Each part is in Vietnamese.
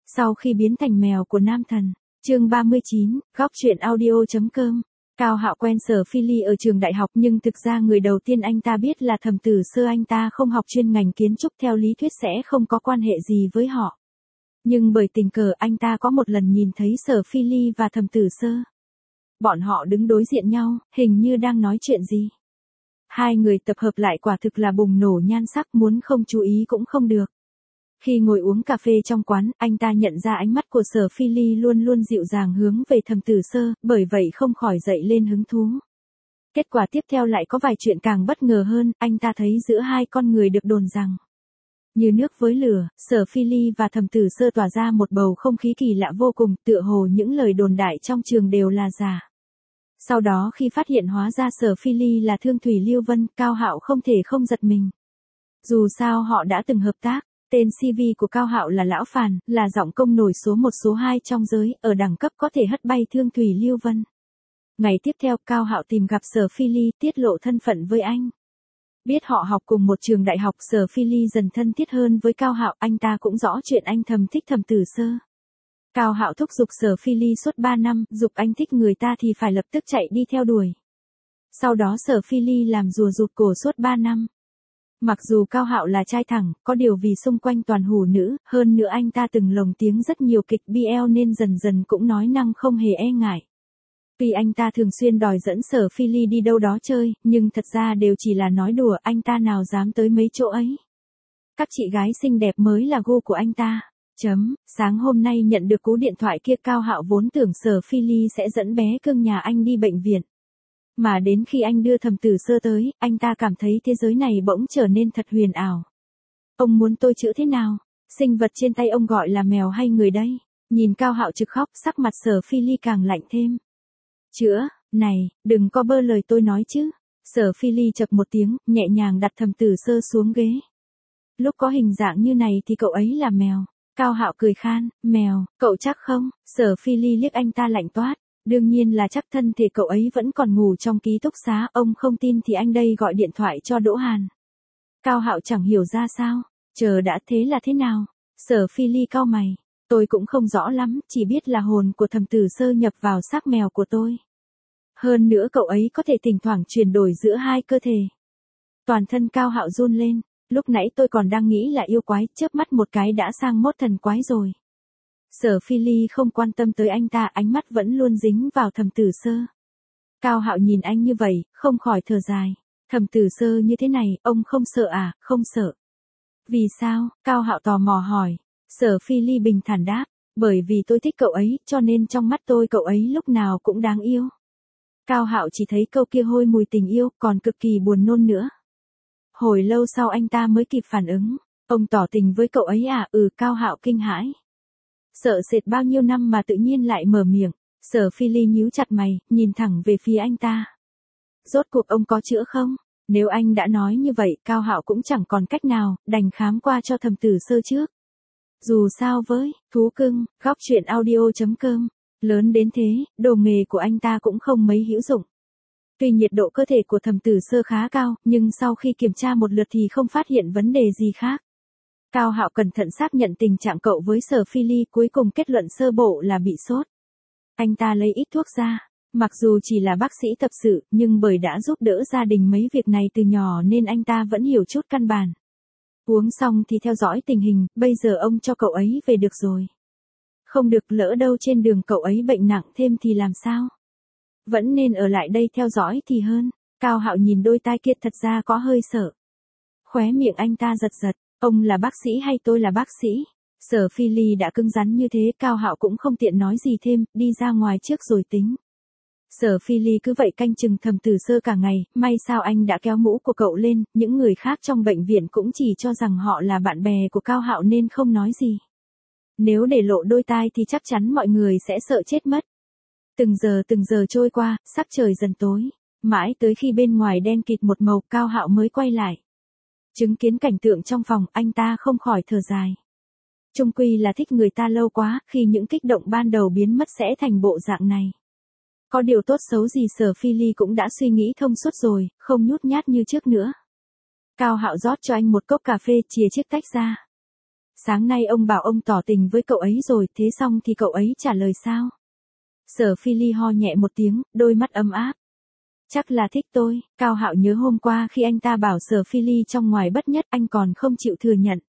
Sau khi biến thành mèo của nam thần. Chương 39, góc truyện audio.com. Cao Hạo quen Sở Phi Ly ở trường đại học nhưng thực ra người đầu tiên anh ta biết là Thẩm Tử Sơ. Anh ta không học chuyên ngành kiến trúc, theo lý thuyết sẽ không có quan hệ gì với họ. Nhưng bởi tình cờ anh ta có một lần nhìn thấy Sở Phi Ly và Thẩm Tử Sơ. Bọn họ đứng đối diện nhau, hình như đang nói chuyện gì. Hai người tập hợp lại quả thực là bùng nổ nhan sắc, muốn không chú ý cũng không được. Khi ngồi uống cà phê trong quán, anh ta nhận ra ánh mắt của Sở Phi Ly luôn luôn dịu dàng hướng về Thẩm Tử Sơ, bởi vậy không khỏi dậy lên hứng thú. Kết quả tiếp theo lại có vài chuyện càng bất ngờ hơn, anh ta thấy giữa hai con người được đồn rằng như nước với lửa, Sở Phi Ly và Thẩm Tử Sơ tỏa ra một bầu không khí kỳ lạ vô cùng, tựa hồ những lời đồn đại trong trường đều là giả. Sau đó khi phát hiện hóa ra Sở Phi Ly là Thương Thủy Lưu Vân, Cao Hạo không thể không giật mình. Dù sao họ đã từng hợp tác. Tên CV của Cao Hạo là Lão Phàn, là giọng công nổi số 1 số 2 trong giới, ở đẳng cấp có thể hất bay Thương Thủy Lưu Vân. Ngày tiếp theo, Cao Hạo tìm gặp Sở Phi Ly, tiết lộ thân phận với anh. Biết họ học cùng một trường đại học, Sở Phi Ly dần thân thiết hơn với Cao Hạo, anh ta cũng rõ chuyện anh thầm thích Thẩm Tử Sơ. Cao Hạo thúc giục Sở Phi Ly suốt 3 năm, giục anh thích người ta thì phải lập tức chạy đi theo đuổi. Sau đó Sở Phi Ly làm rùa rụt cổ suốt 3 năm. Mặc dù Cao Hạo là trai thẳng, có điều vì xung quanh toàn hủ nữ, hơn nữa anh ta từng lồng tiếng rất nhiều kịch BL nên dần dần cũng nói năng không hề e ngại. Vì anh ta thường xuyên đòi dẫn Sở Phi Ly đi đâu đó chơi, nhưng thật ra đều chỉ là nói đùa, anh ta nào dám tới mấy chỗ ấy. Các chị gái xinh đẹp mới là gu của anh ta. Sáng hôm nay nhận được cú điện thoại kia, Cao Hạo vốn tưởng Sở Phi Ly sẽ dẫn bé cưng nhà anh đi bệnh viện. Mà đến khi anh đưa Thẩm Tử Sơ tới, anh ta cảm thấy thế giới này bỗng trở nên thật huyền ảo. Ông muốn tôi chữa thế nào? Sinh vật trên tay ông gọi là mèo hay người đây? Nhìn Cao Hạo trực khóc, sắc mặt Sở Phi Ly càng lạnh thêm. Chữa, này, đừng có bơ lời tôi nói chứ. Sở Phi Ly chậc một tiếng, nhẹ nhàng đặt Thẩm Tử Sơ xuống ghế. Lúc có hình dạng như này thì cậu ấy là mèo. Cao Hạo cười khan, mèo, cậu chắc không? Sở Phi Ly liếc anh ta lạnh toát. Đương nhiên là chắc, thân thể cậu ấy vẫn còn ngủ trong ký túc xá, ông không tin thì anh đây gọi điện thoại cho Đỗ Hàn. Cao Hạo chẳng hiểu ra sao, chờ đã, thế là thế nào? Sở Phi Ly cau mày, tôi cũng không rõ lắm, chỉ biết là hồn của Thẩm Tử Sơ nhập vào xác mèo của tôi. Hơn nữa cậu ấy có thể thỉnh thoảng chuyển đổi giữa hai cơ thể. Toàn thân Cao Hạo run lên, lúc nãy tôi còn đang nghĩ là yêu quái, chớp mắt một cái đã sang mốt thần quái rồi. Sở Phi Ly không quan tâm tới anh ta, ánh mắt vẫn luôn dính vào Thẩm Tử Sơ. Cao Hạo nhìn anh như vậy, không khỏi thở dài. Thẩm Tử Sơ như thế này, ông không sợ à? Không sợ. Vì sao? Cao Hạo tò mò hỏi. Sở Phi Ly bình thản đáp, bởi vì tôi thích cậu ấy, cho nên trong mắt tôi cậu ấy lúc nào cũng đáng yêu. Cao Hạo chỉ thấy câu kia hôi mùi tình yêu, còn cực kỳ buồn nôn nữa. Hồi lâu sau anh ta mới kịp phản ứng. Ông tỏ tình với cậu ấy à? Cao Hạo kinh hãi. Sợ sệt bao nhiêu năm mà tự nhiên lại mở miệng. Sở Phi Ly nhíu chặt mày, nhìn thẳng về phía anh ta. Rốt cuộc ông có chữa không? Nếu anh đã nói như vậy, Cao Hạo cũng chẳng còn cách nào, đành khám qua cho Thẩm Tử Sơ trước. Dù sao với thú cưng, góc truyện audio.com, lớn đến thế, đồ nghề của anh ta cũng không mấy hữu dụng. Tuy nhiệt độ cơ thể của Thẩm Tử Sơ khá cao, nhưng sau khi kiểm tra một lượt thì không phát hiện vấn đề gì khác. Cao Hạo cẩn thận xác nhận tình trạng cậu với Sở Phi Ly, cuối cùng kết luận sơ bộ là bị sốt. Anh ta lấy ít thuốc ra, mặc dù chỉ là bác sĩ tập sự, nhưng bởi đã giúp đỡ gia đình mấy việc này từ nhỏ nên anh ta vẫn hiểu chút căn bản. Uống xong thì theo dõi tình hình, bây giờ ông cho cậu ấy về được rồi. Không được, lỡ đâu trên đường cậu ấy bệnh nặng thêm thì làm sao? Vẫn nên ở lại đây theo dõi thì hơn. Cao Hạo nhìn đôi tai kia, thật ra có hơi sợ. Khóe miệng anh ta giật giật. Ông là bác sĩ hay tôi là bác sĩ? Sở Phi Ly đã cứng rắn như thế, Cao Hạo cũng không tiện nói gì thêm, đi ra ngoài trước rồi tính. Sở Phi Ly cứ vậy canh chừng Thẩm Tử Sơ cả ngày, may sao anh đã kéo mũ của cậu lên, những người khác trong bệnh viện cũng chỉ cho rằng họ là bạn bè của Cao Hạo nên không nói gì. Nếu để lộ đôi tai thì chắc chắn mọi người sẽ sợ chết mất. Từng giờ trôi qua, sắc trời dần tối, mãi tới khi bên ngoài đen kịt một màu, Cao Hạo mới quay lại. Chứng kiến cảnh tượng trong phòng, anh ta không khỏi thở dài. Chung quy là thích người ta lâu quá, khi những kích động ban đầu biến mất sẽ thành bộ dạng này. Có điều tốt xấu gì Sở Phi Ly cũng đã suy nghĩ thông suốt rồi, không nhút nhát như trước nữa. Cao Hạo rót cho anh một cốc cà phê, chìa chiếc tách ra. Sáng nay ông bảo ông tỏ tình với cậu ấy rồi, thế xong thì cậu ấy trả lời sao? Sở Phi Ly ho nhẹ một tiếng, đôi mắt ấm áp. Chắc là thích tôi. Cao Hạo nhớ hôm qua khi anh ta bảo Sở Phi Ly trong ngoài bất nhất, anh còn không chịu thừa nhận.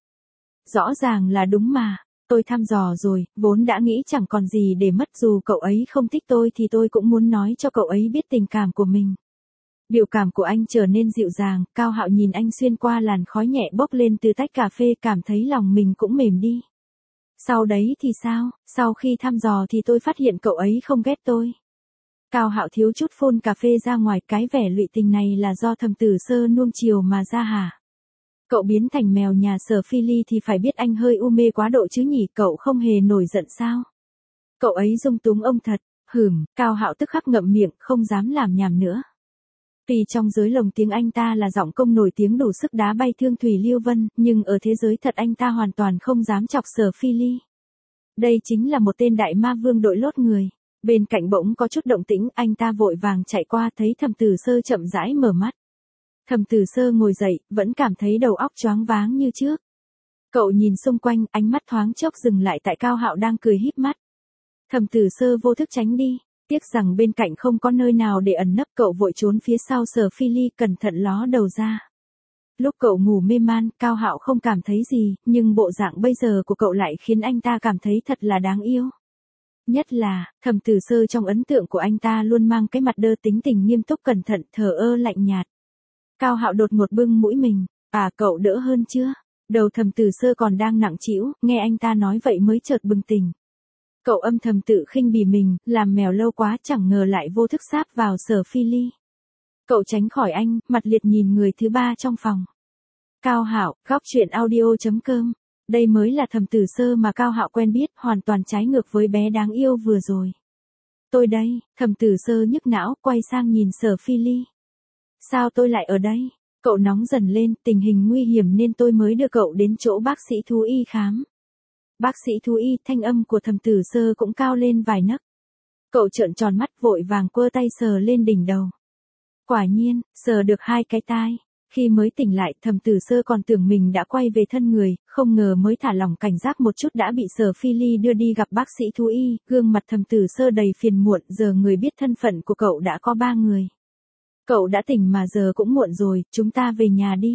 Rõ ràng là đúng mà. Tôi thăm dò rồi, vốn đã nghĩ chẳng còn gì để mất, dù cậu ấy không thích tôi thì tôi cũng muốn nói cho cậu ấy biết tình cảm của mình. Biểu cảm của anh trở nên dịu dàng, Cao Hạo nhìn anh xuyên qua làn khói nhẹ bốc lên từ tách cà phê, cảm thấy lòng mình cũng mềm đi. Sau đấy thì sao? Sau khi thăm dò thì tôi phát hiện cậu ấy không ghét tôi. Cao Hạo thiếu chút phun cà phê ra ngoài, cái vẻ lụy tình này là do Thẩm Tử Sơ nuông chiều mà ra hả? Cậu biến thành mèo nhà Sở Phi Ly thì phải biết anh hơi u mê quá độ chứ nhỉ, cậu không hề nổi giận sao? Cậu ấy dung túng ông thật. Cao Hạo tức khắc ngậm miệng, không dám làm nhảm nữa. Vì trong giới lồng tiếng anh ta là giọng công nổi tiếng đủ sức đá bay Thương Thủy Liêu Vân, nhưng ở thế giới thật anh ta hoàn toàn không dám chọc Sở Phi Ly. Đây chính là một tên đại ma vương đội lốt người. Bên cạnh bỗng có chút động tĩnh, anh ta vội vàng chạy qua, thấy Thẩm Tử Sơ chậm rãi mở mắt. Thẩm Tử Sơ ngồi dậy, vẫn cảm thấy đầu óc choáng váng như trước. Cậu nhìn xung quanh, ánh mắt thoáng chốc dừng lại tại Cao Hạo đang cười híp mắt. Thẩm Tử Sơ vô thức tránh đi, tiếc rằng bên cạnh không có nơi nào để ẩn nấp, cậu vội trốn phía sau Sở Phi Ly, cẩn thận ló đầu ra. Lúc cậu ngủ mê man, Cao Hạo không cảm thấy gì, nhưng bộ dạng bây giờ của cậu lại khiến anh ta cảm thấy thật là đáng yêu. Nhất là, Thẩm Tử Sơ trong ấn tượng của anh ta luôn mang cái mặt đơ, tính tình nghiêm túc, cẩn thận, thờ ơ, lạnh nhạt. Cao Hạo đột ngột bưng mũi mình, cậu đỡ hơn chưa? Đầu Thẩm Tử Sơ còn đang nặng trĩu, nghe anh ta nói vậy mới chợt bừng tỉnh. Cậu âm thầm tự khinh bỉ mình, làm mèo lâu quá, chẳng ngờ lại vô thức sáp vào Sở Phi Ly. Cậu tránh khỏi anh, mặt liệt nhìn người thứ ba trong phòng. Cao Hạo, góc truyện audio.com. Đây mới là Thẩm Tử Sơ mà Cao Hạo quen biết, hoàn toàn trái ngược với bé đáng yêu vừa rồi. Tôi đây. Thẩm Tử Sơ nhức não, quay sang nhìn Sở Phi Ly. Sao tôi lại ở đây? Cậu nóng dần lên, tình hình nguy hiểm nên tôi mới đưa cậu đến chỗ bác sĩ thú y khám. Bác sĩ thú y, thanh âm của Thẩm Tử Sơ cũng cao lên vài nấc. Cậu trợn tròn mắt, vội vàng quơ tay sờ lên đỉnh đầu. Quả nhiên, sờ được hai cái tai. Khi mới tỉnh lại, Thẩm Tử Sơ còn tưởng mình đã quay về thân người, không ngờ mới thả lỏng cảnh giác một chút đã bị Sở Phi Ly đưa đi gặp bác sĩ thú y, gương mặt Thẩm Tử Sơ đầy phiền muộn, giờ người biết thân phận của cậu đã có 3 người. Cậu đã tỉnh mà giờ cũng muộn rồi, chúng ta về nhà đi.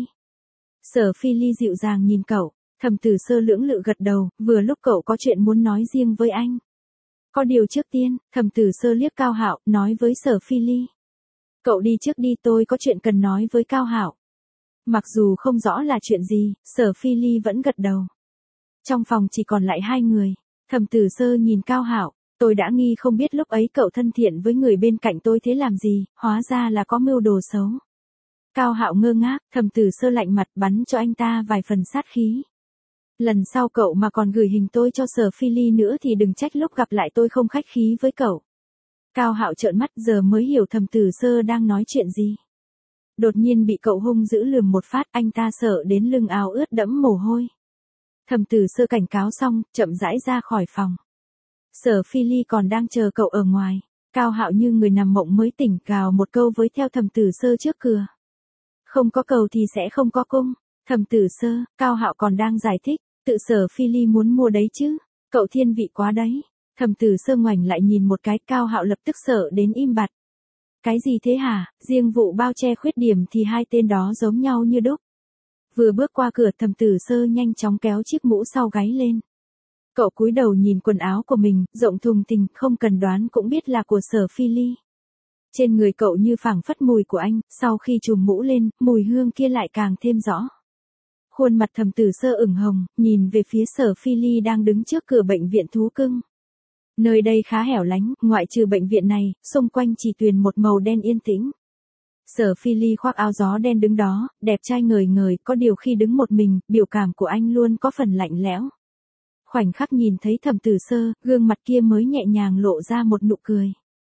Sở Phi Ly dịu dàng nhìn cậu, Thẩm Tử Sơ lưỡng lự gật đầu, vừa lúc cậu có chuyện muốn nói riêng với anh. Có điều trước tiên, Thẩm Tử Sơ liếc Cao Hạo, nói với Sở Phi Ly. Cậu đi trước đi, tôi có chuyện cần nói với Cao Hạo. Mặc dù không rõ là chuyện gì, Sở Phi Ly vẫn gật đầu. Trong phòng chỉ còn lại 2 người, Thẩm Tử Sơ nhìn Cao Hạo, tôi đã nghi không biết lúc ấy cậu thân thiện với người bên cạnh tôi thế làm gì, hóa ra là có mưu đồ xấu. Cao Hạo ngơ ngác, Thẩm Tử Sơ lạnh mặt bắn cho anh ta vài phần sát khí. Lần sau cậu mà còn gửi hình tôi cho Sở Phi Ly nữa thì đừng trách lúc gặp lại tôi không khách khí với cậu. Cao Hạo trợn mắt, giờ mới hiểu Thẩm Tử Sơ đang nói chuyện gì. Đột nhiên bị cậu hung dữ lườm một phát, anh ta sợ đến lưng áo ướt đẫm mồ hôi. Thẩm Tử Sơ cảnh cáo xong, chậm rãi ra khỏi phòng. Sở Phi Ly còn đang chờ cậu ở ngoài. Cao Hạo như người nằm mộng mới tỉnh, gào một câu với theo Thẩm Tử Sơ trước cửa. Không có cầu thì sẽ không có cung. Thẩm Tử Sơ, Cao Hạo còn đang giải thích, tự Sở Phi Ly muốn mua đấy chứ. Cậu thiên vị quá đấy. Thẩm Tử Sơ ngoảnh lại nhìn một cái, Cao Hạo lập tức sợ đến im bặt. Cái gì thế hả? Riêng vụ bao che khuyết điểm thì hai tên đó giống nhau như đúc. Vừa bước qua cửa, Thẩm Tử Sơ nhanh chóng kéo chiếc mũ sau gáy lên. Cậu cúi đầu nhìn quần áo của mình, rộng thùng thình, không cần đoán cũng biết là của Sở Phi Ly. Trên người cậu như phảng phất mùi của anh, sau khi trùm mũ lên, mùi hương kia lại càng thêm rõ. Khuôn mặt Thẩm Tử Sơ ửng hồng, nhìn về phía Sở Phi Ly đang đứng trước cửa bệnh viện thú cưng. Nơi đây khá hẻo lánh, ngoại trừ bệnh viện này, xung quanh chỉ tuyền một màu đen yên tĩnh. Sở Phi Ly khoác áo gió đen đứng đó, đẹp trai ngời ngời, có điều khi đứng một mình, biểu cảm của anh luôn có phần lạnh lẽo. Khoảnh khắc nhìn thấy Thẩm Tử Sơ, gương mặt kia mới nhẹ nhàng lộ ra một nụ cười.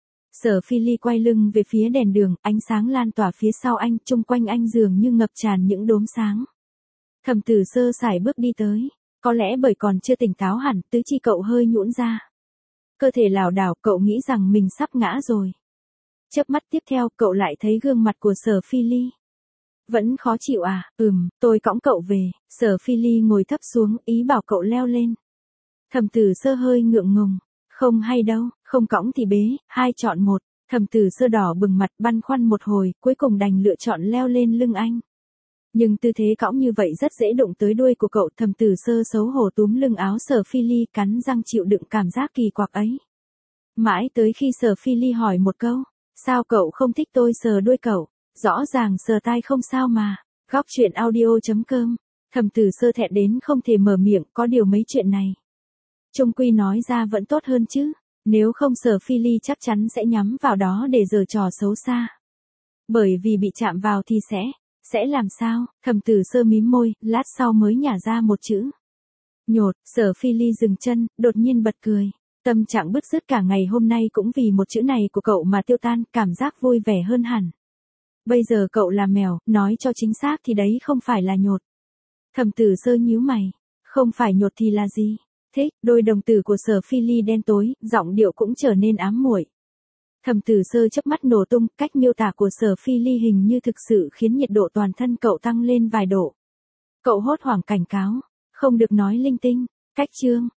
Sở Phi Ly quay lưng về phía đèn đường, ánh sáng lan tỏa phía sau anh, chung quanh anh dường như ngập tràn những đốm sáng. Thẩm Tử Sơ sải bước đi tới, có lẽ bởi còn chưa tỉnh táo hẳn, tứ chi cậu hơi nhũn ra. Cơ thể lảo đảo, cậu nghĩ rằng mình sắp ngã rồi. Chớp mắt tiếp theo, cậu lại thấy gương mặt của Sở Phi Ly. Vẫn khó chịu à? Tôi cõng cậu về. Sở Phi Ly ngồi thấp xuống, ý bảo cậu leo lên. Thẩm Tử Sơ hơi ngượng ngùng. Không hay đâu, không cõng thì bế, hai chọn một. Thẩm Tử Sơ đỏ bừng mặt băn khoăn một hồi, cuối cùng đành lựa chọn leo lên lưng anh. Nhưng tư thế cõng như vậy rất dễ đụng tới đuôi của cậu. Thẩm Tử Sơ xấu hổ túm lưng áo Sở Phi Ly, cắn răng chịu đựng cảm giác kỳ quặc ấy. Mãi tới khi Sở Phi Ly hỏi một câu, sao cậu không thích tôi sờ đuôi cậu? Rõ ràng sờ tai không sao mà. Góc truyện audio.com. Thẩm Tử Sơ thẹn đến không thể mở miệng, có điều mấy chuyện này chung quy nói ra vẫn tốt hơn chứ. Nếu không Sở Phi Ly chắc chắn sẽ nhắm vào đó để giở trò xấu xa. Bởi vì bị chạm vào thì sẽ làm sao? Thẩm Tử Sơ mím môi, lát sau mới nhả ra một chữ. Nhột. Sở Phi Ly dừng chân, đột nhiên bật cười. Tâm trạng bứt rứt cả ngày hôm nay cũng vì một chữ này của cậu mà tiêu tan, cảm giác vui vẻ hơn hẳn. Bây giờ cậu là mèo, nói cho chính xác thì đấy không phải là nhột. Thẩm Tử Sơ nhíu mày. Không phải nhột thì là gì? Thích. Đôi đồng tử của Sở Phi Ly đen tối, giọng điệu cũng trở nên ám muội. Thẩm Tử Sơ chớp mắt nổ tung, cách miêu tả của Sở Phi Ly hình như thực sự khiến nhiệt độ toàn thân cậu tăng lên vài độ. Cậu hốt hoảng cảnh cáo. Không được nói linh tinh. Cách chương.